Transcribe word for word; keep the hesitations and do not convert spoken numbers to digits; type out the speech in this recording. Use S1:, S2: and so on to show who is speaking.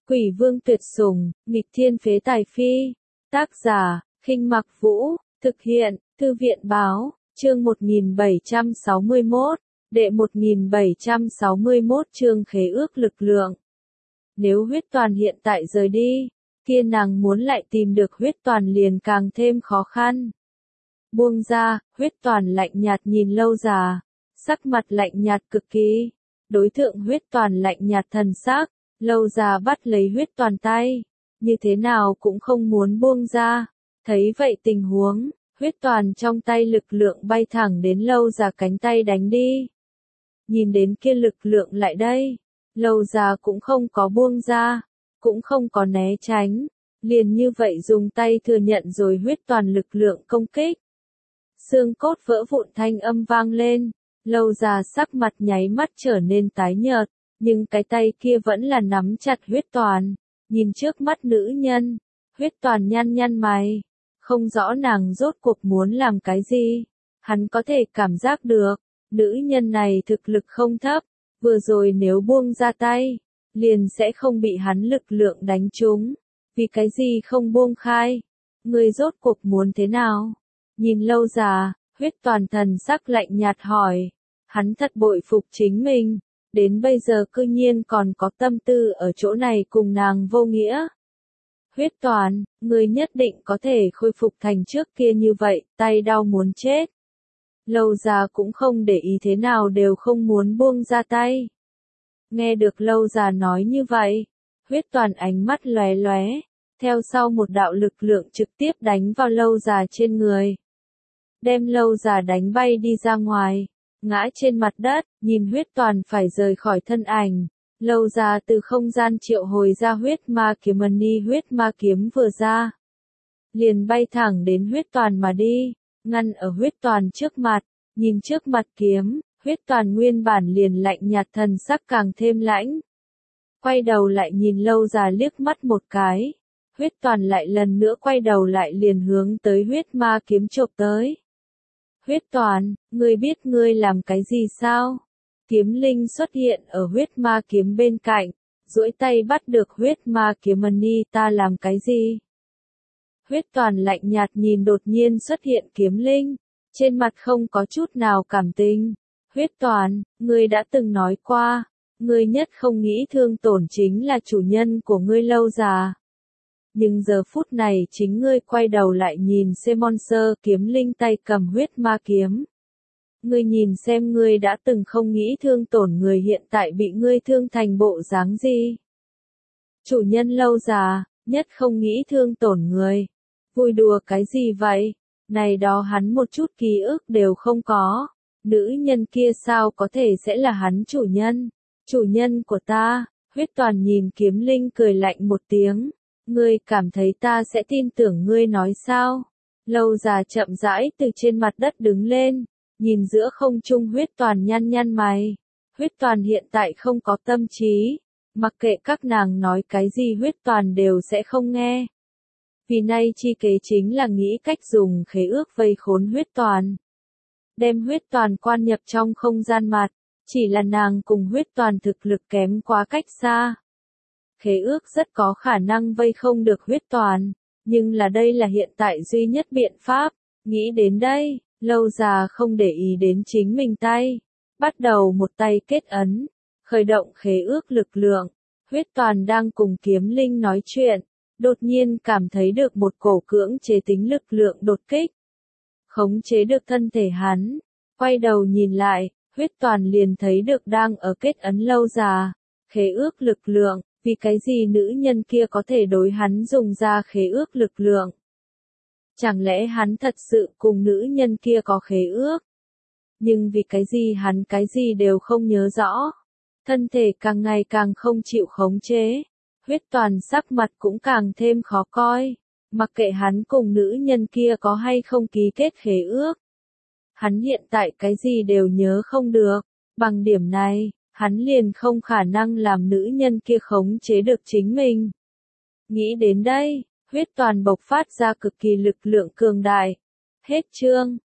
S1: Quỷ vương tuyệt sủng, nghịch thiên phế tài phi. Tác giả, Khinh Mặc Vũ, thực hiện, Thư viện báo, chương một nghìn bảy trăm sáu mươi mốt, đệ một nghìn bảy trăm sáu mươi mốt chương khế ước lực lượng. Nếu huyết toàn hiện tại rời đi, kia nàng muốn lại tìm được huyết toàn liền càng thêm khó khăn. Buông ra, huyết toàn lạnh nhạt nhìn Lâu Già, sắc mặt lạnh nhạt cực kỳ. Đối tượng huyết toàn lạnh nhạt thần sắc, Lâu Già bắt lấy huyết toàn tay, như thế nào cũng không muốn buông ra. Thấy vậy tình huống, huyết toàn trong tay lực lượng bay thẳng đến Lâu Già cánh tay đánh đi. Nhìn đến kia lực lượng lại đây, Lâu Già cũng không có buông ra, cũng không có né tránh, liền như vậy dùng tay thừa nhận rồi huyết toàn lực lượng công kích. Xương cốt vỡ vụn thanh âm vang lên, Lâu Già sắc mặt nháy mắt trở nên tái nhợt, nhưng cái tay kia vẫn là nắm chặt huyết toàn, nhìn trước mắt nữ nhân, huyết toàn nhăn nhăn mày, không rõ nàng rốt cuộc muốn làm cái gì. Hắn có thể cảm giác được, nữ nhân này thực lực không thấp, vừa rồi nếu buông ra tay, liền sẽ không bị hắn lực lượng đánh trúng, vì cái gì không buông khai, người rốt cuộc muốn thế nào? Nhìn Lâu Già, huyết toàn thần sắc lạnh nhạt hỏi, hắn thật bội phục chính mình, đến bây giờ cư nhiên còn có tâm tư ở chỗ này cùng nàng vô nghĩa. Huyết toàn, người nhất định có thể khôi phục thành trước kia như vậy, tay đau muốn chết. Lâu Già cũng không để ý thế nào đều không muốn buông ra tay. Nghe được Lâu Già nói như vậy, huyết toàn ánh mắt lóe lóe, theo sau một đạo lực lượng trực tiếp đánh vào Lâu Già trên người. Đem Lâu Già đánh bay đi ra ngoài, ngã trên mặt đất, nhìn huyết toàn phải rời khỏi thân ảnh. Lâu Già từ không gian triệu hồi ra huyết ma kiếm mani, huyết ma kiếm vừa ra, liền bay thẳng đến huyết toàn mà đi, ngăn ở huyết toàn trước mặt, nhìn trước mặt kiếm, huyết toàn nguyên bản liền lạnh nhạt thần sắc càng thêm lãnh. Quay đầu lại nhìn Lâu Già liếc mắt một cái, huyết toàn lại lần nữa quay đầu lại liền hướng tới huyết ma kiếm chộp tới. Huyết toàn, ngươi biết ngươi làm cái gì sao? Kiếm linh xuất hiện ở huyết ma kiếm bên cạnh, duỗi tay bắt được huyết ma kiếm mani, ta làm cái gì? Huyết toàn lạnh nhạt nhìn đột nhiên xuất hiện kiếm linh, trên mặt không có chút nào cảm tình. Huyết toàn, ngươi đã từng nói qua, ngươi nhất không nghĩ thương tổn chính là chủ nhân của ngươi Lâu Già. Nhưng giờ phút này chính ngươi quay đầu lại nhìn Semonser kiếm linh tay cầm huyết ma kiếm. Ngươi nhìn xem ngươi đã từng không nghĩ thương tổn người hiện tại bị ngươi thương thành bộ dáng gì. Chủ nhân Lâu Già, nhất không nghĩ thương tổn người. Vui đùa cái gì vậy? Này đó hắn một chút ký ức đều không có. Nữ nhân kia sao có thể sẽ là hắn chủ nhân? Chủ nhân của ta, huyết toàn nhìn kiếm linh cười lạnh một tiếng. Ngươi cảm thấy ta sẽ tin tưởng ngươi nói sao? Lâu Già chậm rãi từ trên mặt đất đứng lên, nhìn giữa không trung huyết toàn nhăn nhăn mày. Huyết toàn hiện tại không có tâm trí, mặc kệ các nàng nói cái gì huyết toàn đều sẽ không nghe. Vì nay chi kế chính là nghĩ cách dùng khế ước vây khốn huyết toàn. Đem huyết toàn quan nhập trong không gian mặt, chỉ là nàng cùng huyết toàn thực lực kém quá cách xa. Khế ước rất có khả năng vây không được huyết toàn, nhưng là đây là hiện tại duy nhất biện pháp. Nghĩ đến đây, Lâu Già không để ý đến chính mình tay, bắt đầu một tay kết ấn, khởi động khế ước lực lượng. Huyết toàn đang cùng kiếm linh nói chuyện, đột nhiên cảm thấy được một cổ cưỡng chế tính lực lượng đột kích, khống chế được thân thể hắn. Quay đầu nhìn lại, huyết toàn liền thấy được đang ở kết ấn Lâu Già, khế ước lực lượng. Vì cái gì nữ nhân kia có thể đối hắn dùng ra khế ước lực lượng? Chẳng lẽ hắn thật sự cùng nữ nhân kia có khế ước? Nhưng vì cái gì hắn cái gì đều không nhớ rõ? Thân thể càng ngày càng không chịu khống chế. Huyết toàn sắc mặt cũng càng thêm khó coi. Mặc kệ hắn cùng nữ nhân kia có hay không ký kết khế ước. Hắn hiện tại cái gì đều nhớ không được. Bằng điểm này, hắn liền không khả năng làm nữ nhân kia khống chế được chính mình. Nghĩ đến đây, huyết toàn bộc phát ra cực kỳ lực lượng cường đại. Hết chương.